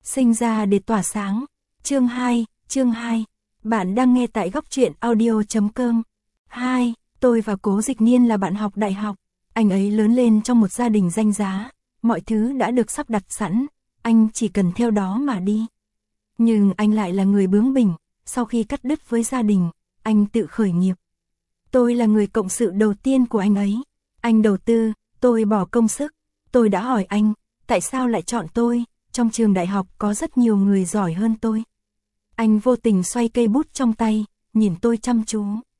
Sinh ra để tỏa sáng. Chương 2. Bạn đang nghe tại góc truyện audio.com. 2. Tôi và Cố Dịch Niên là bạn học đại học. Anh ấy lớn lên trong một gia đình danh giá, mọi thứ đã được sắp đặt sẵn, anh chỉ cần theo đó mà đi. Nhưng anh lại là người bướng bỉnh, sau khi cắt đứt với gia đình, anh tự khởi nghiệp. Tôi là người cộng sự đầu tiên của anh ấy. Anh đầu tư, tôi bỏ công sức. Tôi đã hỏi anh, tại sao lại chọn tôi, trong trường đại học có rất nhiều người giỏi hơn tôi. Anh vô tình xoay cây bút trong tay, nhìn tôi chăm chú.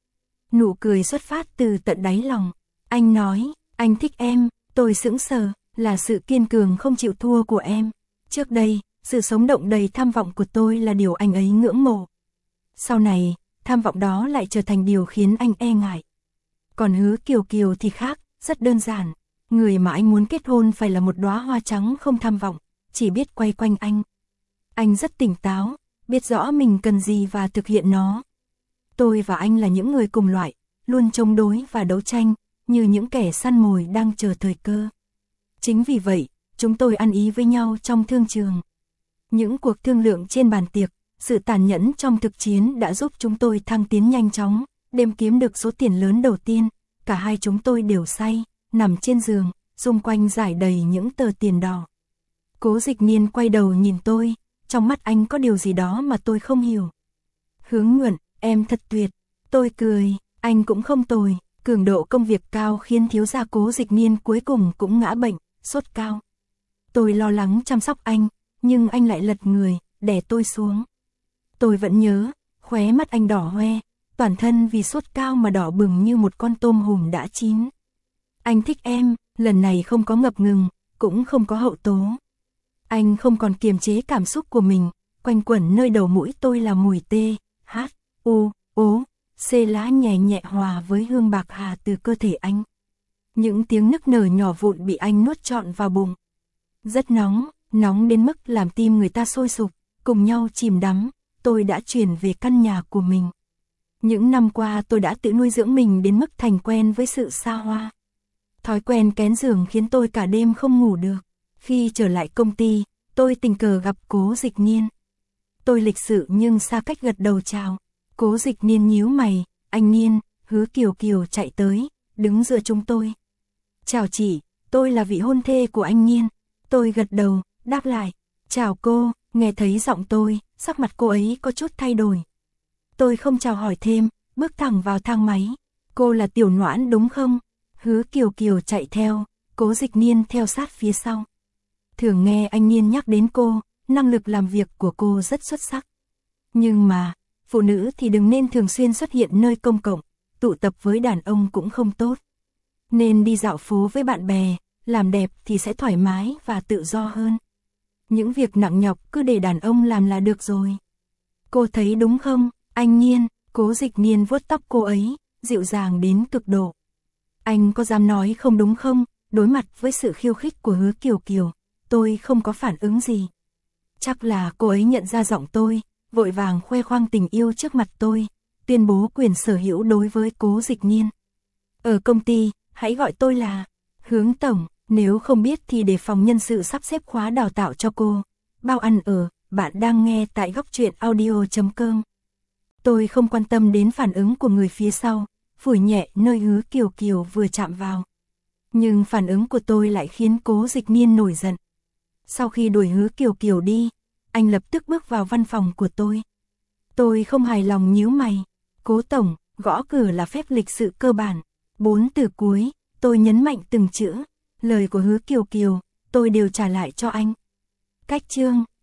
Nụ cười xuất phát từ tận đáy lòng. Anh nói, anh thích em, tôi sững sờ, là sự kiên cường không chịu thua của em. Trước đây, sự sống động đầy tham vọng của tôi là điều anh ấy ngưỡng mộ. Sau này, tham vọng đó lại trở thành điều khiến anh e ngại. Còn Hứa Kiều Kiều thì khác, rất đơn giản. Người mà anh muốn kết hôn phải là một đóa hoa trắng không tham vọng, chỉ biết quay quanh anh. Anh rất tỉnh táo, biết rõ mình cần gì và thực hiện nó. Tôi và anh là những người cùng loại, luôn chống đối và đấu tranh, như những kẻ săn mồi đang chờ thời cơ. Chính vì vậy, chúng tôi ăn ý với nhau trong thương trường. Những cuộc thương lượng trên bàn tiệc, sự tàn nhẫn trong thực chiến đã giúp chúng tôi thăng tiến nhanh chóng, đêm kiếm được số tiền lớn đầu tiên, cả hai chúng tôi đều say, nằm trên giường, xung quanh rải đầy những tờ tiền đỏ. Cố Dịch Niên quay đầu nhìn tôi, trong mắt anh có điều gì đó mà tôi không hiểu. Hướng Nhuận, em thật tuyệt. Tôi cười, anh cũng không tồi. Cường độ công việc cao khiến thiếu gia Cố Dịch Niên cuối cùng cũng ngã bệnh, sốt cao. Tôi lo lắng chăm sóc anh, nhưng anh lại lật người, đè tôi xuống. Tôi vẫn nhớ, khóe mắt anh đỏ hoe, toàn thân vì sốt cao mà đỏ bừng như một con tôm hùm đã chín. Anh thích em, lần này không có ngập ngừng, cũng không có hậu tố. Anh không còn kiềm chế cảm xúc của mình, quanh quẩn nơi đầu mũi tôi là mùi tê, hát, u, ố, xê lá nhẹ nhẹ hòa với hương bạc hà từ cơ thể anh. Những tiếng nức nở nhỏ vụn bị anh nuốt trọn vào bụng. Rất nóng, nóng đến mức làm tim người ta sôi sục, cùng nhau chìm đắm, tôi đã chuyển về căn nhà của mình. Những năm qua tôi đã tự nuôi dưỡng mình đến mức thành quen với sự xa hoa. Thói quen kén giường khiến tôi cả đêm không ngủ được. Khi trở lại công ty, tôi tình cờ gặp Cố Dịch Niên. Tôi lịch sự nhưng xa cách gật đầu chào. Cố Dịch Niên nhíu mày, anh Niên, Hứa Kiều Kiều chạy tới, đứng giữa chúng tôi. Chào chị, tôi là vị hôn thê của anh Niên. Tôi gật đầu, đáp lại, chào cô, nghe thấy giọng tôi, sắc mặt cô ấy có chút thay đổi. Tôi không chào hỏi thêm, bước thẳng vào thang máy. Cô là Tiểu Noãn đúng không? Hứa Kiều Kiều chạy theo, Cố Dịch Niên theo sát phía sau. Thường nghe anh Niên nhắc đến cô, năng lực làm việc của cô rất xuất sắc. Nhưng mà, phụ nữ thì đừng nên thường xuyên xuất hiện nơi công cộng, tụ tập với đàn ông cũng không tốt. Nên đi dạo phố với bạn bè, làm đẹp thì sẽ thoải mái và tự do hơn. Những việc nặng nhọc cứ để đàn ông làm là được rồi. Cô thấy đúng không, anh Niên? Cố Dịch Niên vuốt tóc cô ấy, dịu dàng đến cực độ. Anh có dám nói không đúng không? Đối mặt với sự khiêu khích của Hứa Kiều Kiều, tôi không có phản ứng gì. Chắc là cô ấy nhận ra giọng tôi, vội vàng khoe khoang tình yêu trước mặt tôi, tuyên bố quyền sở hữu đối với Cố Dịch Niên. Ở công ty, hãy gọi tôi là Hướng Tổng, nếu không biết thì để phòng nhân sự sắp xếp khóa đào tạo cho cô. Bao ăn ở, bạn đang nghe tại góc truyện audio.com. Tôi không quan tâm đến phản ứng của người phía sau, phủi nhẹ nơi Hứa Kiều Kiều vừa chạm vào. Nhưng phản ứng của tôi lại khiến Cố Dịch Niên nổi giận. Sau khi đuổi Hứa Kiều Kiều đi, anh lập tức bước vào văn phòng của tôi. Tôi không hài lòng nhíu mày. Cố Tổng, gõ cửa là phép lịch sự cơ bản. 4 từ cuối, tôi nhấn mạnh từng chữ. Lời của Hứa Kiều Kiều, tôi đều trả lại cho anh. Cách chương.